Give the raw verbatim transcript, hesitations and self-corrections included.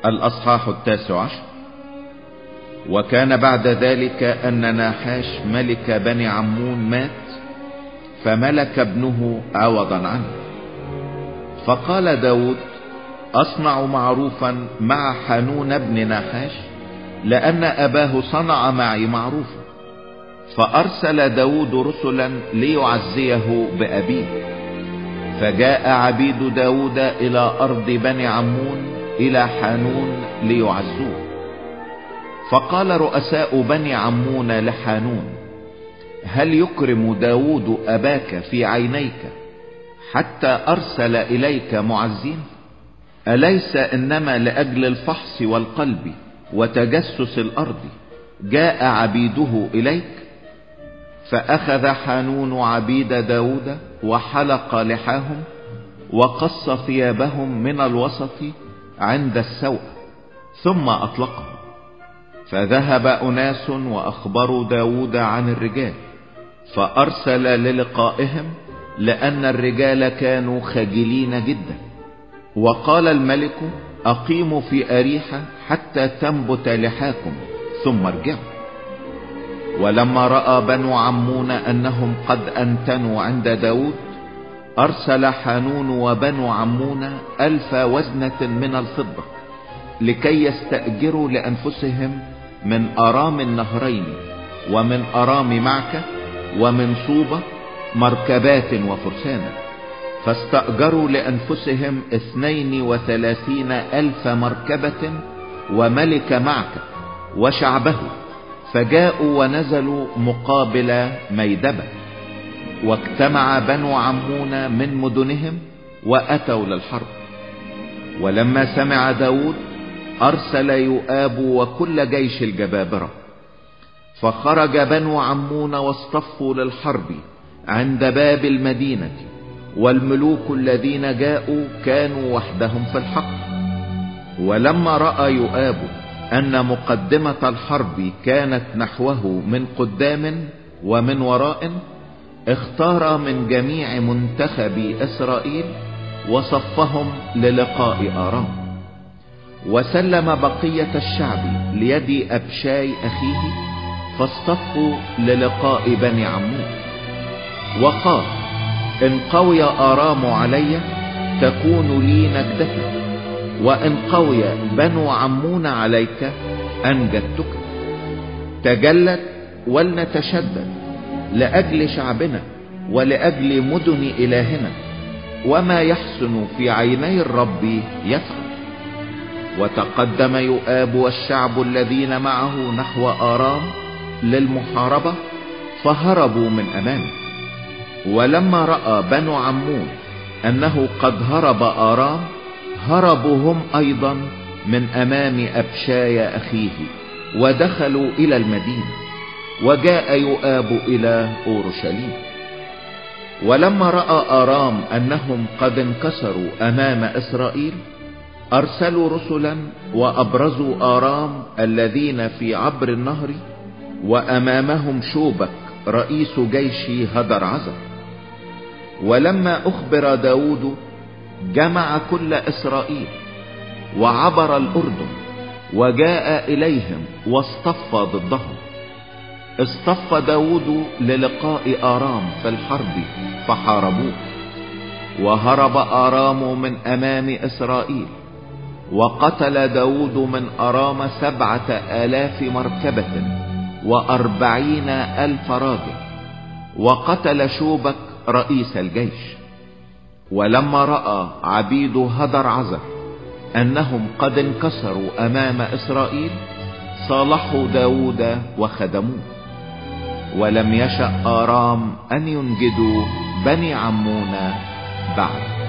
الأصحاح التاسع عشر. وكان بعد ذلك أن ناحاش ملك بني عمون مات، فملك ابنه عوضا عنه. فقال داود: أصنع معروفا مع حانون بن ناحاش، لأن أباه صنع معي معروفا. فأرسل داود رسلا ليعزيه بأبيه. فجاء عبيد داود إلى أرض بني عمون إلى حانون ليعزوه. فقال رؤساء بني عمون لحانون: هل يكرم داود أباك في عينيك حتى أرسل إليك معزين؟ أليس إنما لأجل الفحص والقلب وتجسس الأرض جاء عبيده إليك؟ فأخذ حانون عبيد داود وحلق لحاهم وقص ثيابهم من الوسط عند السوء، ثم أطلقهم. فذهب أناس وأخبروا داود عن الرجال، فأرسل للقائهم، لأن الرجال كانوا خجلين جدا. وقال الملك: أقيموا في أريحة حتى تنبت لحاكم، ثم ارجعوا. ولما رأى بنو عمون أنهم قد أنتنوا عند داود، أرسل حانون وبنو عمون ألف وزنة من الفضة لكي يستأجروا لأنفسهم من أرام النهرين ومن أرام معكة ومن صوبة مركبات وفرسانا. فاستأجروا لأنفسهم اثنين وثلاثين ألف مركبة وملك معكة وشعبه، فجاءوا ونزلوا مقابل ميدبة. واجتمع بنو عمون من مدنهم وأتوا للحرب. ولما سمع داود أرسل يؤاب وكل جيش الجبابرة. فخرج بنو عمون واصطفوا للحرب عند باب المدينة، والملوك الذين جاءوا كانوا وحدهم في الحق. ولما رأى يؤاب أن مقدمة الحرب كانت نحوه من قدام ومن وراء، اختار من جميع منتخب إسرائيل وصفهم للقاء آرام. وسلم بقية الشعب ليد أبشاي أخيه، فاصطفوا للقاء بني عمون. وقال: إن قوي آرام علي تكون لي نجدة، وإن قوي بنو عمون عليك أنجدتك. تجلد ولنتشدد لأجل شعبنا ولأجل مدن إلهنا، وما يحسن في عيني الرب يفعل. وتقدم يؤاب والشعب الذين معه نحو آرام للمحاربة، فهربوا من أمامه. ولما رأى بنو عمون أنه قد هرب آرام، هربوا هم أيضا من أمام أبشاي أخيه ودخلوا إلى المدينة. وجاء يؤاب إلى أورشليم. ولما رأى آرام أنهم قد انكسروا أمام إسرائيل، أرسلوا رسلا وأبرزوا آرام الذين في عبر النهر، وأمامهم شوبك رئيس جيش هدر عزر. ولما أخبر داود جمع كل إسرائيل وعبر الأردن وجاء إليهم واصطف ضدهم. اصطف داود للقاء آرام في الحرب فحاربوه. وهرب آرام من أمام إسرائيل. وقتل داود من أرام سبعة آلاف مركبة وأربعين ألف راجل. وقتل شوبك رئيس الجيش. ولما رأى عبيد هدر عزر أنهم قد انكسروا أمام إسرائيل، صالحوا داود وخدموه. ولم يشأ آرام أن ينجدوا بني عمون بعد.